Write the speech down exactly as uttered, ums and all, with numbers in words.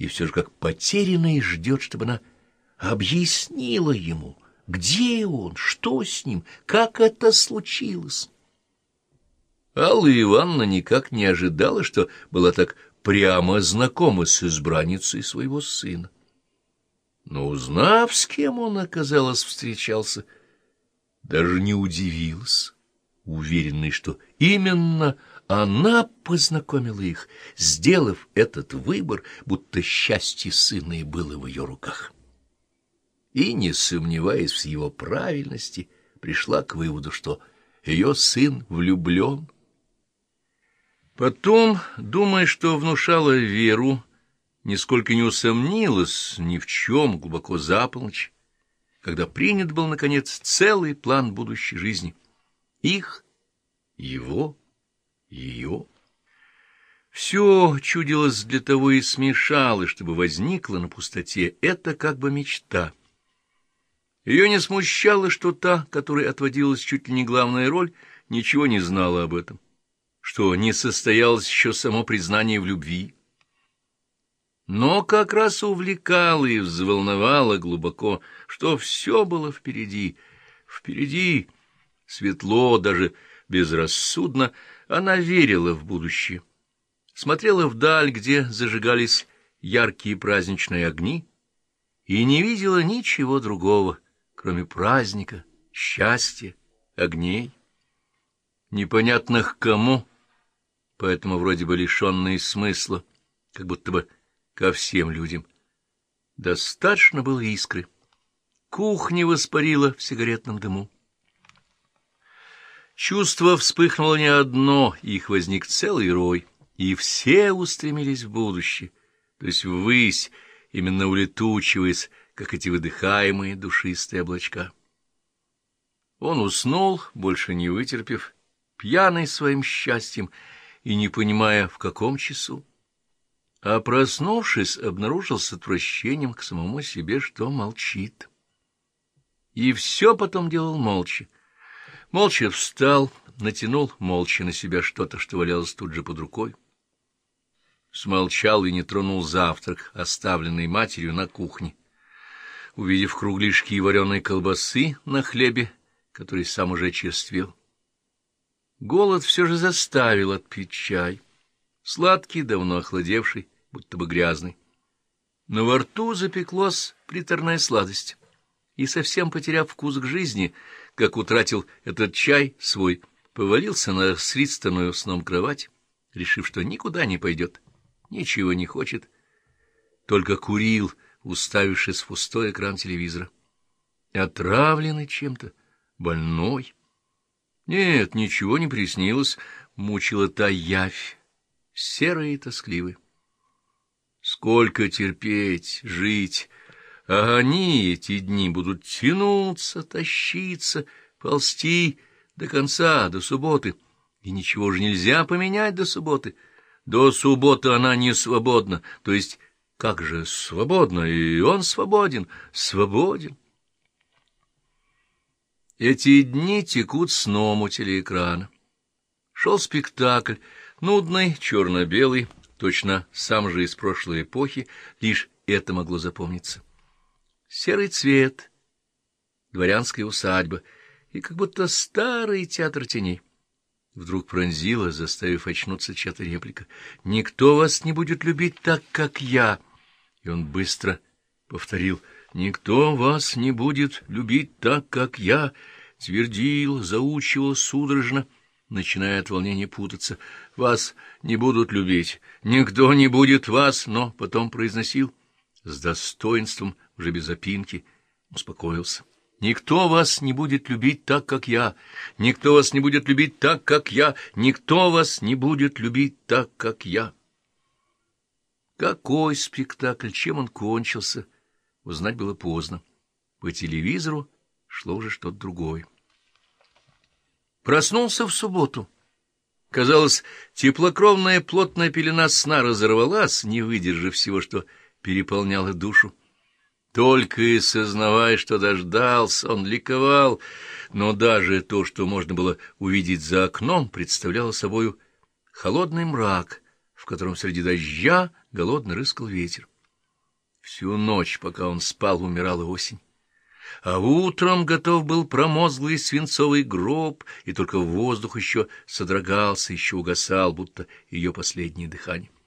и все же как потерянный ждет, чтобы она объяснила ему, где он, что с ним, как это случилось. Алла Ивановна никак не ожидала, что была так прямо знакома с избранницей своего сына. Но, узнав, с кем он, оказалось, встречался, даже не удивилась, уверенной, что именно она познакомила их, сделав этот выбор, будто счастье сына и было в ее руках. И, не сомневаясь в его правильности, пришла к выводу, что ее сын влюблен. Потом, думая, что внушала Веру, нисколько не усомнилась ни в чем глубоко за полночь, когда принят был, наконец, целый план будущей жизни. Их, его, ее. Все чудилось для того и смешалось, чтобы возникла на пустоте это как бы мечта. Ее не смущало, что та, которой отводилась чуть ли не главная роль, ничего не знала об этом, что не состоялось еще само признание в любви. Но как раз увлекало и взволновало глубоко, что все было впереди. Впереди, светло, даже безрассудно, она верила в будущее. Смотрела вдаль, где зажигались яркие праздничные огни, и не видела ничего другого, кроме праздника, счастья, огней, непонятных кому, поэтому вроде бы лишенные смысла, как будто бы ко всем людям. Достаточно было искры. Кухня воспарила в сигаретном дыму. Чувство вспыхнуло не одно, их возник целый рой, и все устремились в будущее, то есть ввысь, именно улетучиваясь, как эти выдыхаемые душистые облачка. Он уснул, больше не вытерпев, пьяный своим счастьем и не понимая, в каком часу. А проснувшись, обнаружил с отвращением к самому себе, что молчит. И все потом делал молча. Молча встал, натянул молча на себя что-то, что валялось тут же под рукой. Смолчал и не тронул завтрак, оставленный матерью на кухне. Увидев кругляшки вареной колбасы на хлебе, который сам уже очерствел. Голод все же заставил отпить чай. Сладкий, давно охладевший, будто бы грязный. Но во рту запеклась приторная сладость, и, совсем потеряв вкус к жизни, как утратил этот чай свой, повалился на средственную сном кровать, решив, что никуда не пойдет, ничего не хочет, только курил, уставившись в пустой экран телевизора. Отравленный чем-то, больной. Нет, ничего не приснилось, мучила та явь, серая и тоскливая. Сколько терпеть, жить, а они эти дни будут тянуться, тащиться, ползти до конца, до субботы. И ничего же нельзя поменять до субботы. До субботы она не свободна, то есть как же свободна, и он свободен, свободен. Эти дни текут сном у телеэкрана. Шел спектакль, нудный, черно-белый, точно сам же из прошлой эпохи, лишь это могло запомниться. Серый цвет, дворянская усадьба и как будто старый театр теней. Вдруг пронзила, заставив очнуться чья-то реплика. «Никто вас не будет любить так, как я!» И он быстро повторил: «Никто вас не будет любить так, как я!» Твердил, заучивал судорожно, начиная от волнения путаться. «Вас не будут любить, никто не будет вас!» Но потом произносил с достоинством, уже без опинки, успокоился. «Никто вас не будет любить так, как я! Никто вас не будет любить так, как я! Никто вас не будет любить так, как я!» Какой спектакль, чем он кончился, узнать было поздно. По телевизору шло уже что-то другое. Проснулся в субботу. Казалось, теплокровная плотная пелена сна разорвалась, не выдержав всего, что переполняло душу. Только и сознавая, что дождался, он ликовал, но даже то, что можно было увидеть за окном, представляло собою холодный мрак, в котором среди дождя голодно рыскал ветер. Всю ночь, пока он спал, умирала осень. А утром готов был промозглый свинцовый гроб, и только воздух еще содрогался, еще угасал, будто ее последнее дыхание.